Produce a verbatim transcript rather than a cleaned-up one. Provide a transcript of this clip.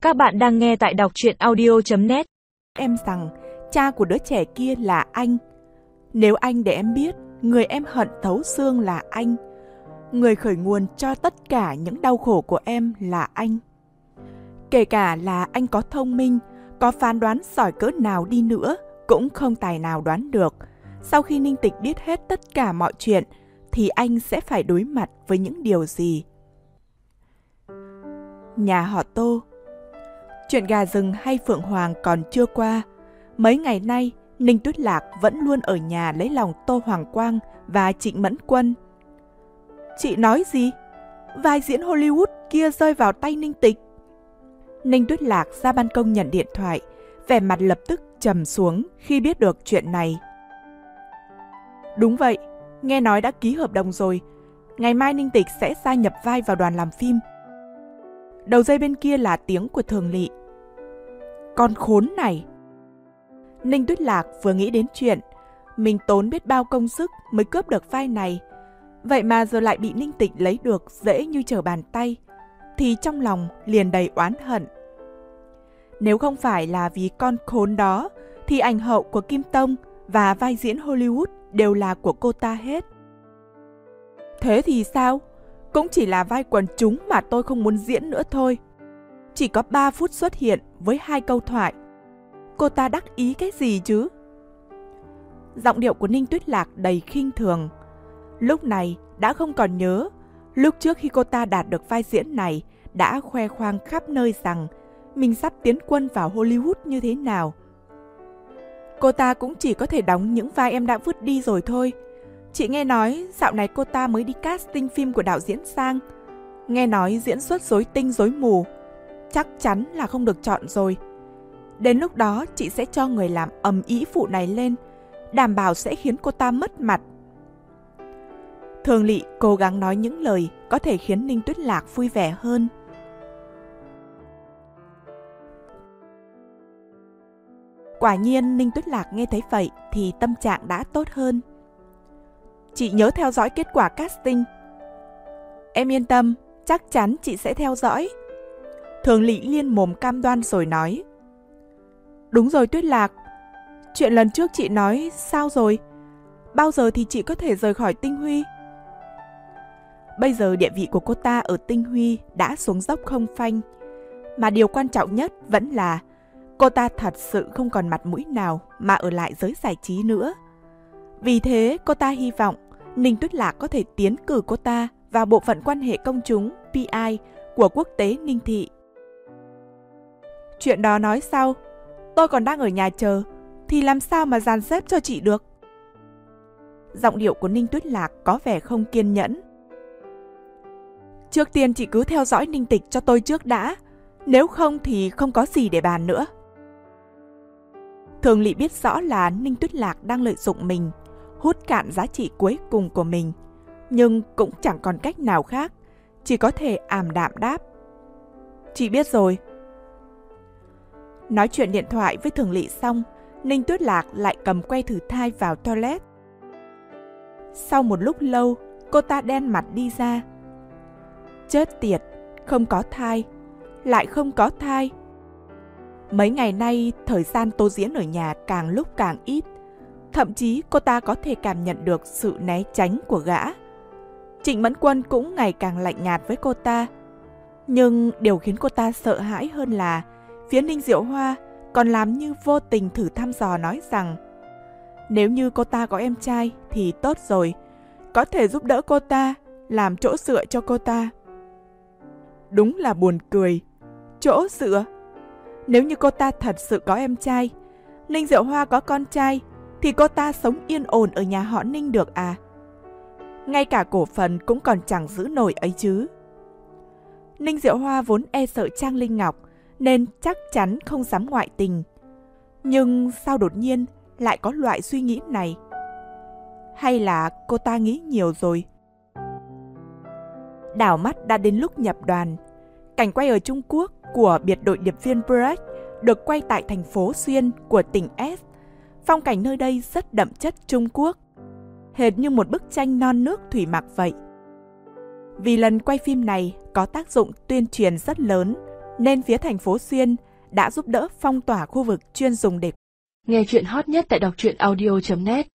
Các bạn đang nghe tại đọc truyện audio chấm net. Em rằng cha của đứa trẻ kia là anh. Nếu anh để em biết, người em hận thấu xương là anh. Người khởi nguồn cho tất cả những đau khổ của em là anh. Kể cả là anh có thông minh, có phán đoán giỏi cỡ nào đi nữa, cũng không tài nào đoán được. Sau khi Ninh Tịch biết hết tất cả mọi chuyện, thì anh sẽ phải đối mặt với những điều gì? Nhà họ Tô. Chuyện gà rừng hay phượng hoàng còn chưa qua. Mấy ngày nay, Ninh Tuyết Lạc vẫn luôn ở nhà lấy lòng Tô Hoàng Quang và Trịnh Mẫn Quân. Chị nói gì? Vai diễn Hollywood kia rơi vào tay Ninh Tịch. Ninh Tuyết Lạc ra ban công nhận điện thoại, vẻ mặt lập tức trầm xuống khi biết được chuyện này. Đúng vậy, nghe nói đã ký hợp đồng rồi. Ngày mai Ninh Tịch sẽ gia nhập vai vào đoàn làm phim. Đầu dây bên kia là tiếng của Thường Lị. Con khốn này! Ninh Tuyết Lạc vừa nghĩ đến chuyện mình tốn biết bao công sức mới cướp được vai này, vậy mà giờ lại bị Ninh Tịch lấy được dễ như trở bàn tay, thì trong lòng liền đầy oán hận. Nếu không phải là vì con khốn đó, thì ảnh hậu của Kim Tông và vai diễn Hollywood đều là của cô ta hết. Thế thì sao? Cũng chỉ là vai quần chúng mà tôi không muốn diễn nữa thôi. Chỉ có ba phút xuất hiện với hai câu thoại. Cô ta đắc ý cái gì chứ? Giọng điệu của Ninh Tuyết Lạc đầy khinh thường. Lúc này đã không còn nhớ, lúc trước khi cô ta đạt được vai diễn này đã khoe khoang khắp nơi rằng mình sắp tiến quân vào Hollywood như thế nào. Cô ta cũng chỉ có thể đóng những vai em đã vứt đi rồi thôi. Chị nghe nói dạo này cô ta mới đi casting phim của đạo diễn Sang. Nghe nói diễn xuất rối tinh rối mù. Chắc chắn là không được chọn rồi. Đến lúc đó chị sẽ cho người làm ầm ĩ vụ này lên, đảm bảo sẽ khiến cô ta mất mặt. Thường Lị cố gắng nói những lời có thể khiến Ninh Tuyết Lạc vui vẻ hơn. Quả nhiên Ninh Tuyết Lạc nghe thấy vậy thì tâm trạng đã tốt hơn. Chị nhớ theo dõi kết quả casting. Em yên tâm, chắc chắn chị sẽ theo dõi. Thường Lị liên mồm cam đoan rồi nói. Đúng rồi Tuyết Lạc, chuyện lần trước chị nói sao rồi? Bao giờ thì chị có thể rời khỏi Tinh Huy? Bây giờ địa vị của cô ta ở Tinh Huy đã xuống dốc không phanh. Mà điều quan trọng nhất vẫn là cô ta thật sự không còn mặt mũi nào mà ở lại giới giải trí nữa. Vì thế cô ta hy vọng Ninh Tuyết Lạc có thể tiến cử cô ta vào bộ phận quan hệ công chúng pê i của quốc tế Ninh Thị. Chuyện đó nói sau, tôi còn đang ở nhà chờ, thì làm sao mà dàn xếp cho chị được? Giọng điệu của Ninh Tuyết Lạc có vẻ không kiên nhẫn. Trước tiên chị cứ theo dõi Ninh Tịch cho tôi trước đã, nếu không thì không có gì để bàn nữa. Thường Lị biết rõ là Ninh Tuyết Lạc đang lợi dụng mình, hút cạn giá trị cuối cùng của mình, nhưng cũng chẳng còn cách nào khác, chỉ có thể ảm đạm đáp. Chị biết rồi. Nói chuyện điện thoại với Thường Lị xong, Ninh Tuyết Lạc lại cầm que thử thai vào toilet. Sau một lúc lâu, cô ta đen mặt đi ra. Chết tiệt, không có thai, lại không có thai. Mấy ngày nay, thời gian tô diễn ở nhà càng lúc càng ít. Thậm chí cô ta có thể cảm nhận được sự né tránh của gã. Trịnh Mẫn Quân cũng ngày càng lạnh nhạt với cô ta. Nhưng điều khiến cô ta sợ hãi hơn là phía Ninh Diệu Hoa còn làm như vô tình thử thăm dò nói rằng nếu như cô ta có em trai thì tốt rồi, có thể giúp đỡ cô ta, làm chỗ dựa cho cô ta. Đúng là buồn cười. Chỗ dựa? Nếu như cô ta thật sự có em trai, Ninh Diệu Hoa có con trai, thì cô ta sống yên ổn ở nhà họ Ninh được à? Ngay cả cổ phần cũng còn chẳng giữ nổi ấy chứ. Ninh Diệu Hoa vốn e sợ Trang Linh Ngọc, nên chắc chắn không dám ngoại tình. Nhưng sao đột nhiên lại có loại suy nghĩ này? Hay là cô ta nghĩ nhiều rồi? Đảo mắt đã đến lúc nhập đoàn. Cảnh quay ở Trung Quốc của biệt đội điệp viên Brecht được quay tại thành phố Xuyên của tỉnh S. Phong cảnh nơi đây rất đậm chất Trung Quốc, hệt như một bức tranh non nước thủy mặc vậy. Vì lần quay phim này có tác dụng tuyên truyền rất lớn, nên phía thành phố Xuyên đã giúp đỡ phong tỏa khu vực chuyên dùng để nghe chuyện hot nhất tại đọc truyện audio chấm net.